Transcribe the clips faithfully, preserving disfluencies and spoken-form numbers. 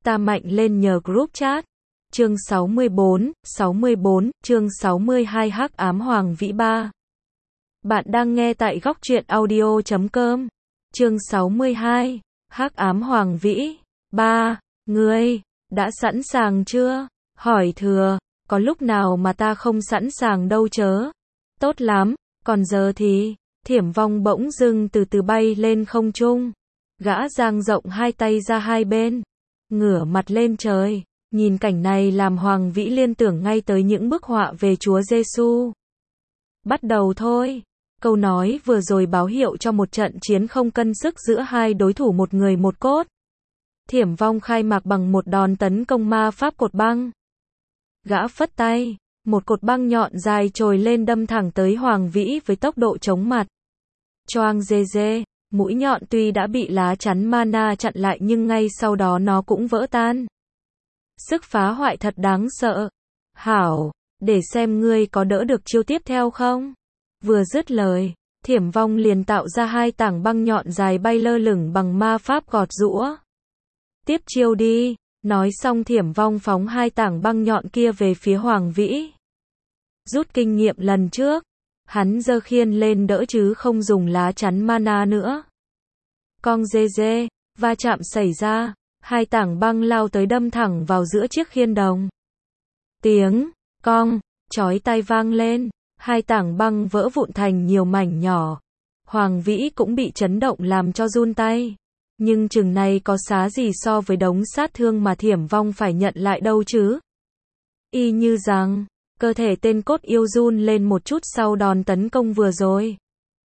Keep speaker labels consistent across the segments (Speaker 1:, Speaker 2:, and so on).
Speaker 1: ta mạnh lên nhờ group chat. Chương sáu mươi bốn, sáu mươi bốn, chương sáu mươi hai Hắc ám Hoàng Vĩ ba. Bạn đang nghe tại góc truyện audio chấm com. Chương sáu mươi hai, Hắc ám Hoàng Vĩ ba. Ngươi đã sẵn sàng chưa? Hỏi Thừa, có lúc nào mà ta không sẵn sàng đâu chớ. Tốt lắm, còn giờ thì, Thiểm Vong bỗng dưng từ từ bay lên không trung. Gã dang rộng hai tay ra hai bên, ngửa mặt lên trời. Nhìn cảnh này làm Hoàng Vĩ liên tưởng ngay tới những bức họa về Chúa Giêsu. Bắt đầu thôi. Câu nói vừa rồi báo hiệu cho một trận chiến không cân sức giữa hai đối thủ một người một cốt. Thiểm Vong khai mạc bằng một đòn tấn công ma pháp cột băng. Gã phất tay, một cột băng nhọn dài trồi lên đâm thẳng tới Hoàng Vĩ với tốc độ chóng mặt. Choang dê dê, mũi nhọn tuy đã bị lá chắn mana chặn lại nhưng ngay sau đó nó cũng vỡ tan. Sức phá hoại thật đáng sợ. Hảo, để xem ngươi có đỡ được chiêu tiếp theo không? Vừa dứt lời, Thiểm Vong liền tạo ra hai tảng băng nhọn dài bay lơ lửng bằng ma pháp gọt giũa. Tiếp chiêu đi, nói xong Thiểm Vong phóng hai tảng băng nhọn kia về phía Hoàng Vĩ. Rút kinh nghiệm lần trước, hắn giơ khiên lên đỡ chứ không dùng lá chắn mana nữa. Cong dê dê, va chạm xảy ra. Hai tảng băng lao tới đâm thẳng vào giữa chiếc khiên đồng. Tiếng cong chói tai vang lên, hai tảng băng vỡ vụn thành nhiều mảnh nhỏ. Hoàng Vĩ cũng bị chấn động làm cho run tay. Nhưng chừng này có xá gì so với đống sát thương mà Thiểm Vong phải nhận lại đâu chứ? Y như rằng, cơ thể tên cốt yêu run lên một chút sau đòn tấn công vừa rồi.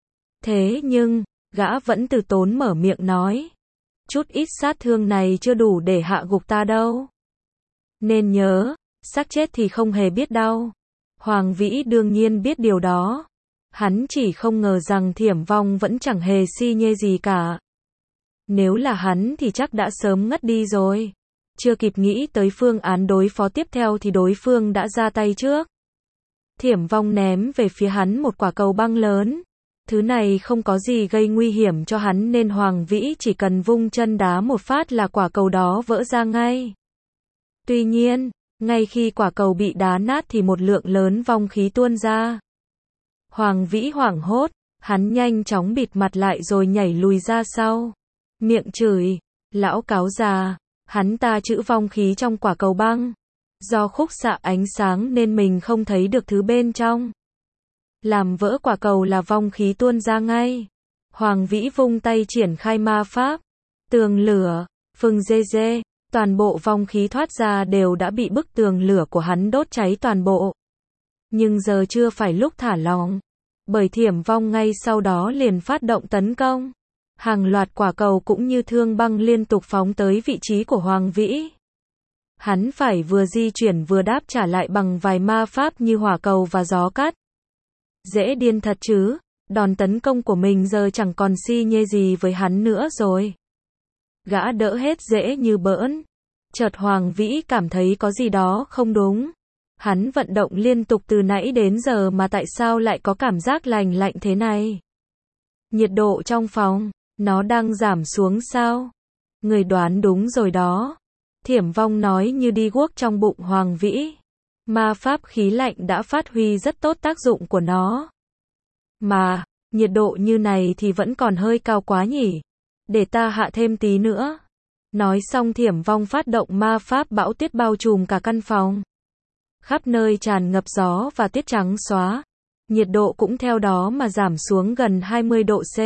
Speaker 1: Thế nhưng, gã vẫn từ tốn mở miệng nói. Chút ít sát thương này chưa đủ để hạ gục ta đâu. Nên nhớ, xác chết thì không hề biết đau. Hoàng Vĩ đương nhiên biết điều đó. Hắn chỉ không ngờ rằng Thiểm Vong vẫn chẳng hề si nhê gì cả. Nếu là hắn thì chắc đã sớm ngất đi rồi. Chưa kịp nghĩ tới phương án đối phó tiếp theo thì đối phương đã ra tay trước. Thiểm Vong ném về phía hắn một quả cầu băng lớn. Thứ này không có gì gây nguy hiểm cho hắn nên Hoàng Vĩ chỉ cần vung chân đá một phát là quả cầu đó vỡ ra ngay. Tuy nhiên, ngay khi quả cầu bị đá nát thì một lượng lớn vong khí tuôn ra. Hoàng Vĩ hoảng hốt, hắn nhanh chóng bịt mặt lại rồi nhảy lùi ra sau. Miệng chửi, lão cáo già, hắn ta trữ vong khí trong quả cầu băng. Do khúc xạ ánh sáng nên mình không thấy được thứ bên trong. Làm vỡ quả cầu là vong khí tuôn ra ngay. Hoàng Vĩ vung tay triển khai ma pháp. Tường lửa, phừng dê dê, toàn bộ vong khí thoát ra đều đã bị bức tường lửa của hắn đốt cháy toàn bộ. Nhưng giờ chưa phải lúc thả lỏng. Bởi Thiểm Vong ngay sau đó liền phát động tấn công. Hàng loạt quả cầu cũng như thương băng liên tục phóng tới vị trí của Hoàng Vĩ. Hắn phải vừa di chuyển vừa đáp trả lại bằng vài ma pháp như hỏa cầu và gió cát. Dễ điên thật chứ, đòn tấn công của mình giờ chẳng còn si nhê gì với hắn nữa rồi. Gã đỡ hết dễ như bỡn. Chợt Hoàng Vĩ cảm thấy có gì đó không đúng. Hắn vận động liên tục từ nãy đến giờ mà tại sao lại có cảm giác lành lạnh thế này? Nhiệt độ trong phòng, nó đang giảm xuống sao? Người đoán đúng rồi đó. Thiểm Vong nói như đi guốc trong bụng Hoàng Vĩ. Ma pháp khí lạnh đã phát huy rất tốt tác dụng của nó. Mà, nhiệt độ như này thì vẫn còn hơi cao quá nhỉ. Để ta hạ thêm tí nữa. Nói xong Thiểm Vong phát động ma pháp bão tuyết bao trùm cả căn phòng. Khắp nơi tràn ngập gió và tuyết trắng xóa. Nhiệt độ cũng theo đó mà giảm xuống gần hai mươi độ C.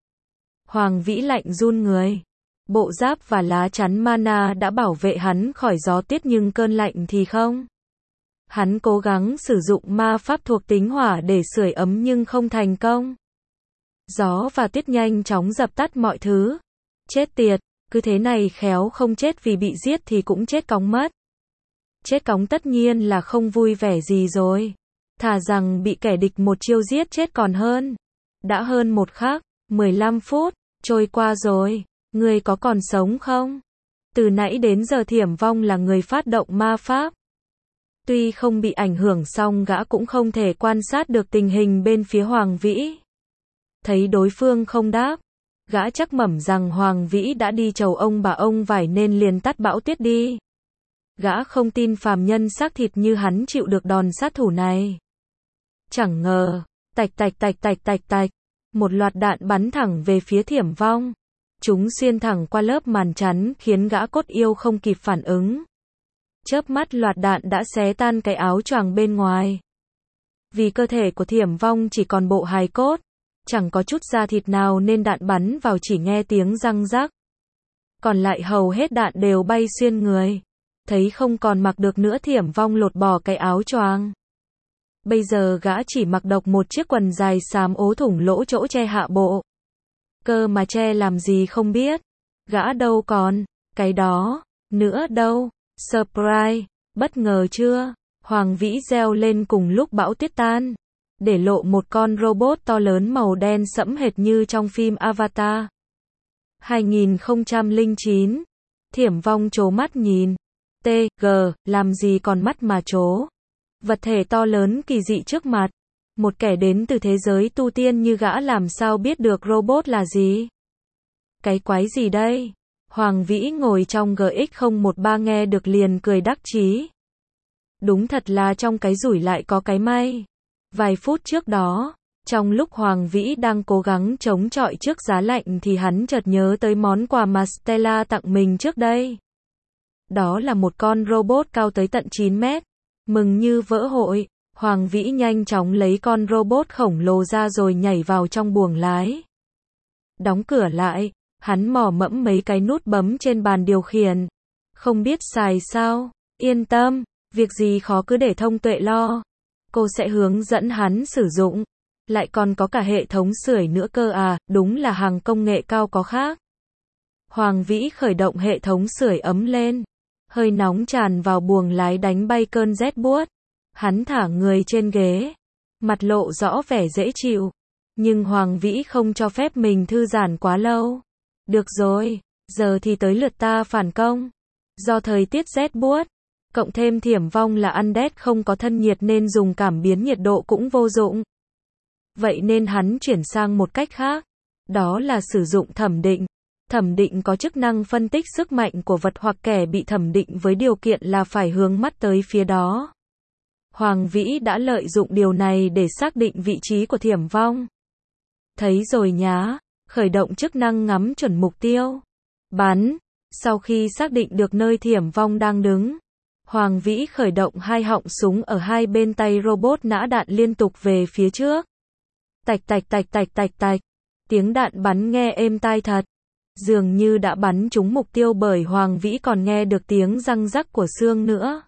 Speaker 1: Hoàng Vĩ lạnh run người. Bộ giáp và lá chắn mana đã bảo vệ hắn khỏi gió tuyết nhưng cơn lạnh thì không. Hắn cố gắng sử dụng ma pháp thuộc tính hỏa để sưởi ấm nhưng không thành công. Gió và tuyết nhanh chóng dập tắt mọi thứ. Chết tiệt, cứ thế này khéo không chết vì bị giết thì cũng chết cóng mất. Chết cóng tất nhiên là không vui vẻ gì rồi. Thà rằng bị kẻ địch một chiêu giết chết còn hơn. Đã hơn một khắc, mười lăm phút, trôi qua rồi. Người có còn sống không? Từ nãy đến giờ Thiểm Vong là người phát động ma pháp. Tuy không bị ảnh hưởng song gã cũng không thể quan sát được tình hình bên phía Hoàng Vĩ. Thấy đối phương không đáp, Gã chắc mẩm rằng Hoàng Vĩ đã đi chầu ông bà ông vải nên liền tắt bão tuyết đi. Gã không tin phàm nhân xác thịt như hắn chịu được đòn sát thủ này. Chẳng ngờ, tạch tạch tạch tạch tạch tạch, một loạt đạn bắn thẳng về phía Thiểm Vong. Chúng xuyên thẳng qua lớp màn chắn khiến gã cốt yêu không kịp phản ứng. Chớp mắt loạt đạn đã xé tan cái áo choàng bên ngoài. Vì cơ thể của Thiểm Vong chỉ còn bộ hài cốt, chẳng có chút da thịt nào nên đạn bắn vào chỉ nghe tiếng răng rắc. Còn lại hầu hết đạn đều bay xuyên người. Thấy không còn mặc được nữa Thiểm Vong lột bỏ cái áo choàng. Bây giờ gã chỉ mặc độc một chiếc quần dài xám ố thủng lỗ chỗ che hạ bộ. Cơ mà che làm gì không biết. Gã đâu còn, cái đó, nữa đâu. Surprise, bất ngờ chưa? Hoàng Vĩ reo lên cùng lúc bão tuyết tan. Để lộ một con robot to lớn màu đen sẫm hệt như trong phim Avatar. hai nghìn không trăm lẻ chín. Thiểm Vong trố mắt nhìn. T, G, làm gì còn mắt mà trố. Vật thể to lớn kỳ dị trước mặt. Một kẻ đến từ thế giới tu tiên như gã làm sao biết được robot là gì? Cái quái gì đây? Hoàng Vĩ ngồi trong G X không một ba nghe được liền cười đắc chí. Đúng thật là trong cái rủi lại có cái may. Vài phút trước đó, trong lúc Hoàng Vĩ đang cố gắng chống chọi trước giá lạnh thì hắn chợt nhớ tới món quà mà Stella tặng mình trước đây. Đó là một con robot cao tới tận chín mét. Mừng như vỡ hội, Hoàng Vĩ nhanh chóng lấy con robot khổng lồ ra rồi nhảy vào trong buồng lái. Đóng cửa lại, hắn mò mẫm mấy cái nút bấm trên bàn điều khiển. Không biết xài sao? Yên tâm, việc gì khó cứ để thông tuệ lo. Cô sẽ hướng dẫn hắn sử dụng. Lại còn có cả hệ thống sưởi nữa cơ à, đúng là hàng công nghệ cao có khác. Hoàng Vĩ khởi động hệ thống sưởi ấm lên. Hơi nóng tràn vào buồng lái đánh bay cơn rét buốt. Hắn thả người trên ghế. Mặt lộ rõ vẻ dễ chịu. Nhưng Hoàng Vĩ không cho phép mình thư giãn quá lâu. Được rồi, giờ thì tới lượt ta phản công. Do thời tiết rét buốt, cộng thêm Thiểm Vong là undead không có thân nhiệt nên dùng cảm biến nhiệt độ cũng vô dụng. Vậy nên hắn chuyển sang một cách khác. Đó là sử dụng thẩm định. Thẩm định có chức năng phân tích sức mạnh của vật hoặc kẻ bị thẩm định với điều kiện là phải hướng mắt tới phía đó. Hoàng Vĩ đã lợi dụng điều này để xác định vị trí của Thiểm Vong. Thấy rồi nhá, khởi động chức năng ngắm chuẩn mục tiêu. Bắn. Sau khi xác định được nơi Thiểm Vong đang đứng, Hoàng Vĩ khởi động hai họng súng ở hai bên tay robot nã đạn liên tục về phía trước. Tạch tạch tạch tạch tạch tạch. Tiếng đạn bắn nghe êm tai thật. Dường như đã bắn trúng mục tiêu bởi Hoàng Vĩ còn nghe được tiếng răng rắc của xương nữa.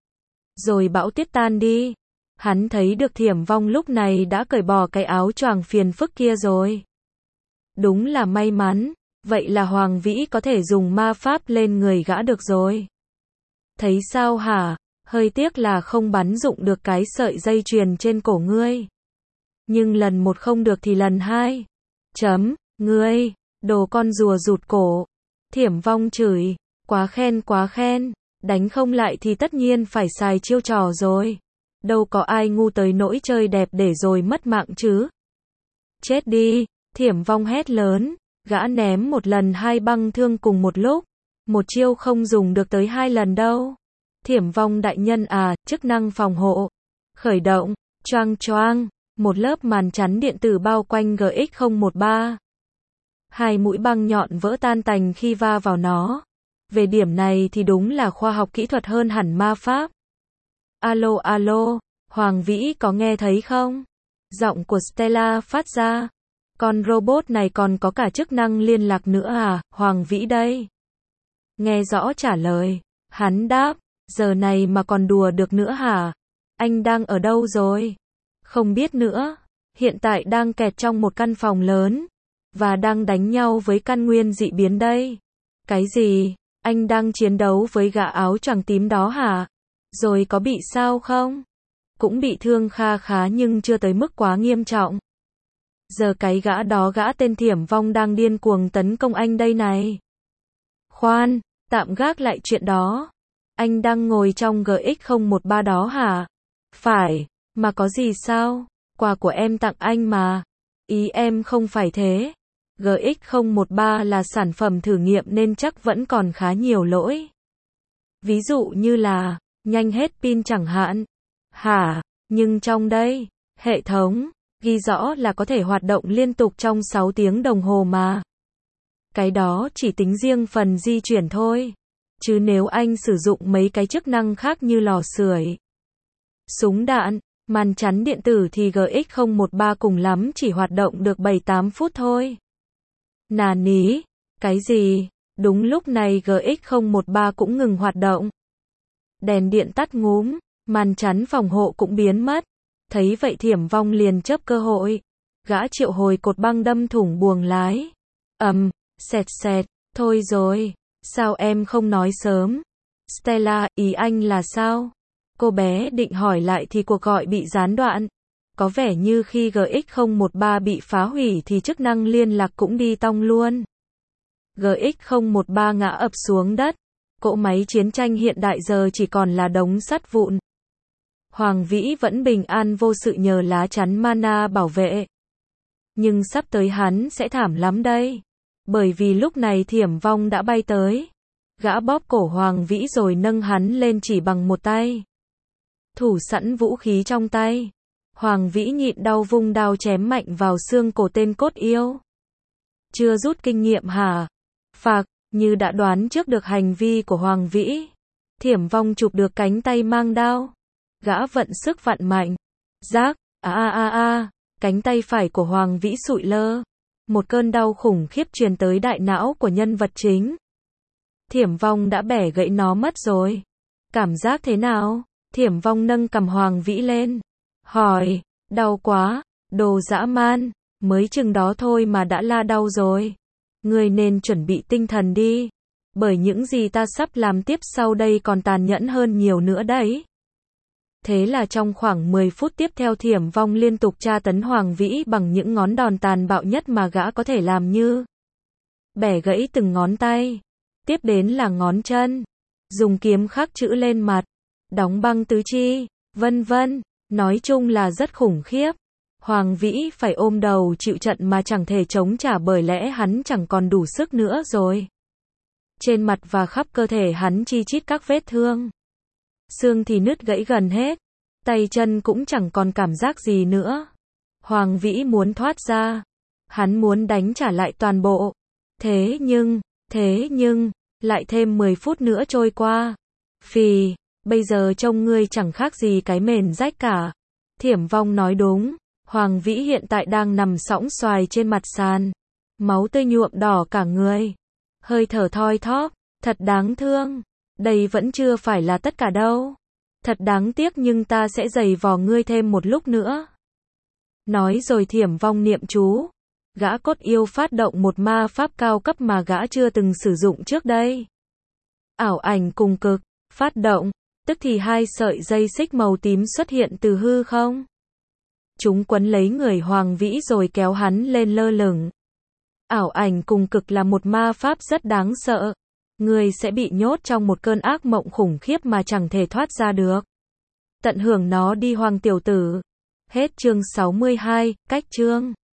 Speaker 1: Rồi bão tuyết tan đi. Hắn thấy được Thiểm Vong lúc này đã cởi bỏ cái áo choàng phiền phức kia rồi. Đúng là may mắn. Vậy là Hoàng Vĩ có thể dùng ma pháp lên người gã được rồi. Thấy sao hả? Hơi tiếc là không bắn dụng được cái sợi dây chuyền trên cổ ngươi. Nhưng lần một không được thì lần hai. Chấm, ngươi, đồ con rùa rụt cổ. Thiểm Vong chửi, quá khen quá khen, đánh không lại thì tất nhiên phải xài chiêu trò rồi. Đâu có ai ngu tới nỗi chơi đẹp để rồi mất mạng chứ. Chết đi, Thiểm Vong hét lớn, gã ném một lần hai băng thương cùng một lúc. Một chiêu không dùng được tới hai lần đâu. Thiểm Vong đại nhân à, chức năng phòng hộ. Khởi động, choang choang, một lớp màn chắn điện tử bao quanh G X không một ba. Hai mũi băng nhọn vỡ tan tành khi va vào nó. Về điểm này thì đúng là khoa học kỹ thuật hơn hẳn ma pháp. Alo alo, Hoàng Vĩ có nghe thấy không? Giọng của Stella phát ra. Con robot này còn có cả chức năng liên lạc nữa à, Hoàng Vĩ đây. Nghe rõ trả lời. Hắn đáp, giờ này mà còn đùa được nữa hả? Anh đang ở đâu rồi? Không biết nữa. Hiện tại đang kẹt trong một căn phòng lớn. Và đang đánh nhau với căn nguyên dị biến đây. Cái gì? Anh đang chiến đấu với gã áo choàng tím đó hả? Rồi có bị sao không? Cũng bị thương kha khá nhưng chưa tới mức quá nghiêm trọng. Giờ cái gã đó gã tên Thiểm Vong đang điên cuồng tấn công anh đây này. Khoan, tạm gác lại chuyện đó. Anh đang ngồi trong G X không một ba đó hả? Phải, mà có gì sao? Quà của em tặng anh mà. Ý em không phải thế. G X không một ba là sản phẩm thử nghiệm nên chắc vẫn còn khá nhiều lỗi. Ví dụ như là, nhanh hết pin chẳng hạn. Hả, nhưng trong đây, hệ thống, ghi rõ là có thể hoạt động liên tục trong sáu tiếng đồng hồ mà. Cái đó chỉ tính riêng phần di chuyển thôi. Chứ nếu anh sử dụng mấy cái chức năng khác như lò sưởi, súng đạn, màn chắn điện tử thì G X không một ba cùng lắm chỉ hoạt động được bảy tám phút thôi. Nà ní, cái gì? Đúng lúc này G X không một ba cũng ngừng hoạt động. Đèn điện tắt ngúm, màn chắn phòng hộ cũng biến mất. Thấy vậy Thiểm Vong liền chớp cơ hội. Gã triệu hồi cột băng đâm thủng buồng lái. Ầm, um, sẹt sẹt, thôi rồi, sao em không nói sớm? Stella, ý anh là sao? Cô bé định hỏi lại thì cuộc gọi bị gián đoạn. Có vẻ như khi G X không một ba bị phá hủy thì chức năng liên lạc cũng đi tong luôn. G X không một ba ngã ập xuống đất. Cỗ máy chiến tranh hiện đại giờ chỉ còn là đống sắt vụn. Hoàng Vĩ vẫn bình an vô sự nhờ lá chắn mana bảo vệ. Nhưng sắp tới hắn sẽ thảm lắm đây. Bởi vì lúc này Thiểm Vong đã bay tới. Gã bóp cổ Hoàng Vĩ rồi nâng hắn lên chỉ bằng một tay. Thủ sẵn vũ khí trong tay. Hoàng Vĩ nhịn đau vung đao chém mạnh vào xương cổ tên cốt yêu. Chưa rút kinh nghiệm hả? Phạc, như đã đoán trước được hành vi của Hoàng Vĩ. Thiểm Vong chụp được cánh tay mang đao. Gã vận sức vặn mạnh. Rác, a a a a, cánh tay phải của Hoàng Vĩ sụi lơ. Một cơn đau khủng khiếp truyền tới đại não của nhân vật chính. Thiểm Vong đã bẻ gãy nó mất rồi. Cảm giác thế nào? Thiểm Vong nâng cằm Hoàng Vĩ lên. Hỏi, đau quá, đồ dã man, mới chừng đó thôi mà đã la đau rồi. Ngươi nên chuẩn bị tinh thần đi. Bởi những gì ta sắp làm tiếp sau đây còn tàn nhẫn hơn nhiều nữa đấy. Thế là trong khoảng mười phút tiếp theo Thiểm Vong liên tục tra tấn Hoàng Vĩ bằng những ngón đòn tàn bạo nhất mà gã có thể làm như bẻ gãy từng ngón tay. Tiếp đến là ngón chân. Dùng kiếm khắc chữ lên mặt. Đóng băng tứ chi. Vân vân. Nói chung là rất khủng khiếp. Hoàng Vĩ phải ôm đầu chịu trận mà chẳng thể chống trả bởi lẽ hắn chẳng còn đủ sức nữa rồi. Trên mặt và khắp cơ thể hắn chi chít các vết thương. Xương thì nứt gãy gần hết. Tay chân cũng chẳng còn cảm giác gì nữa. Hoàng Vĩ muốn thoát ra. Hắn muốn đánh trả lại toàn bộ. Thế nhưng, thế nhưng, lại thêm mười phút nữa trôi qua. Phì, bây giờ trông ngươi chẳng khác gì cái mền rách cả. Thiểm Vong nói đúng. Hoàng Vĩ hiện tại đang nằm sõng xoài trên mặt sàn. Máu tươi nhuộm đỏ cả người. Hơi thở thoi thóp. Thật đáng thương. Đây vẫn chưa phải là tất cả đâu. Thật đáng tiếc nhưng ta sẽ giày vò ngươi thêm một lúc nữa. Nói rồi Thiểm Vong niệm chú. Gã cốt yêu phát động một ma pháp cao cấp mà gã chưa từng sử dụng trước đây. Ảo ảnh cùng cực. Phát động. Tức thì hai sợi dây xích màu tím xuất hiện từ hư không. Chúng quấn lấy người Hoàng Vĩ rồi kéo hắn lên lơ lửng. Ảo ảnh cùng cực là một ma pháp rất đáng sợ. Người sẽ bị nhốt trong một cơn ác mộng khủng khiếp mà chẳng thể thoát ra được. Tận hưởng nó đi Hoàng tiểu tử. Hết chương sáu mươi hai, cách chương.